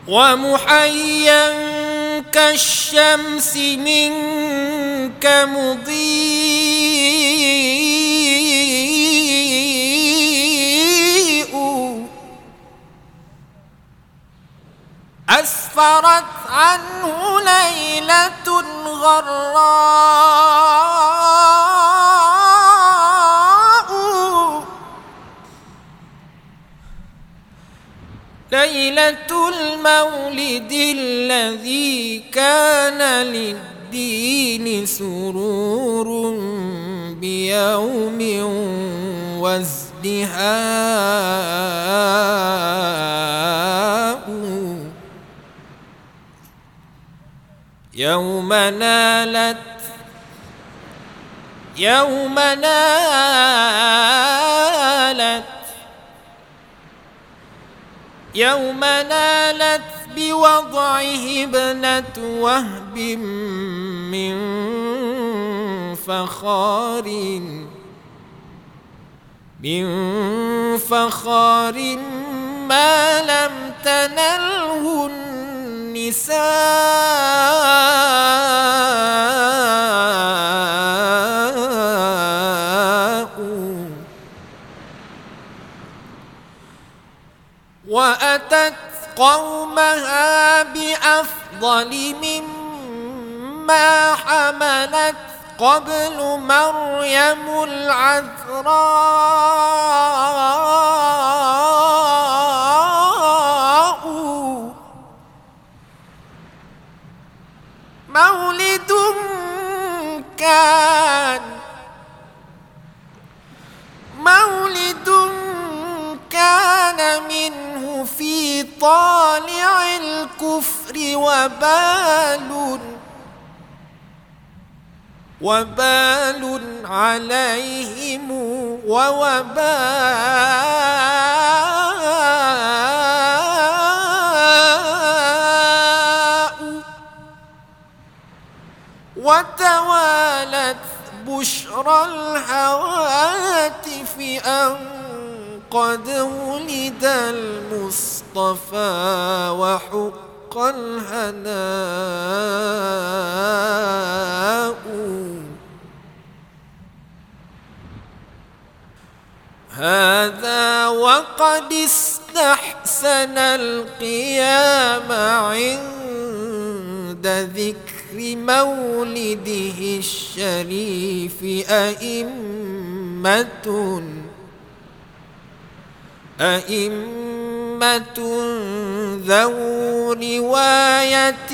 ومحيا كالشمس منك مضيء أسفرت عنه ليلة غراء ليلة المولد الذي كان للدين سرور بيوم وازدهاء يوم نالت بوضعه ابنة وهب من فخار ما لم تنله النساء وأتت قومها بأفضل مما حملت قبل مريم العذراء مولد كان منه في طالع الكفر وبال عليهم ووباء وتوالت بشرى الهواتف أن قد ولد المصطفى وحق الهناء هذا وقد استحسن القيام عند ذكر مولده الشريف أئمة ذو رواية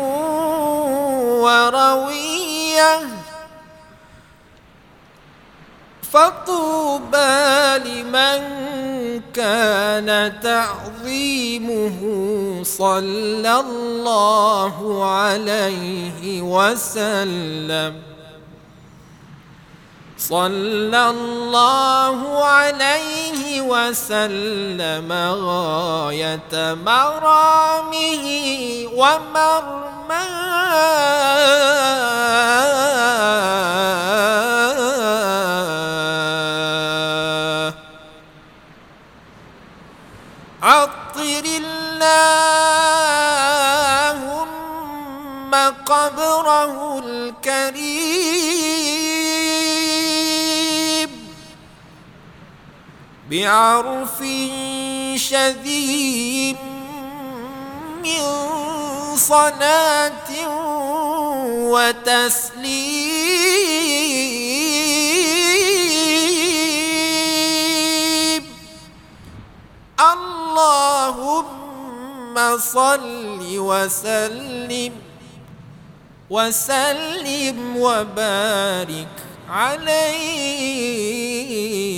وروية فطوبى لمن كان تعظيمه صلى الله عليه وسلم غاية مرامه ومرماه عطر اللهم قبره الكريم بعرف شديد من صلاة وتسليم اللهم صل وسلم وبارك عليه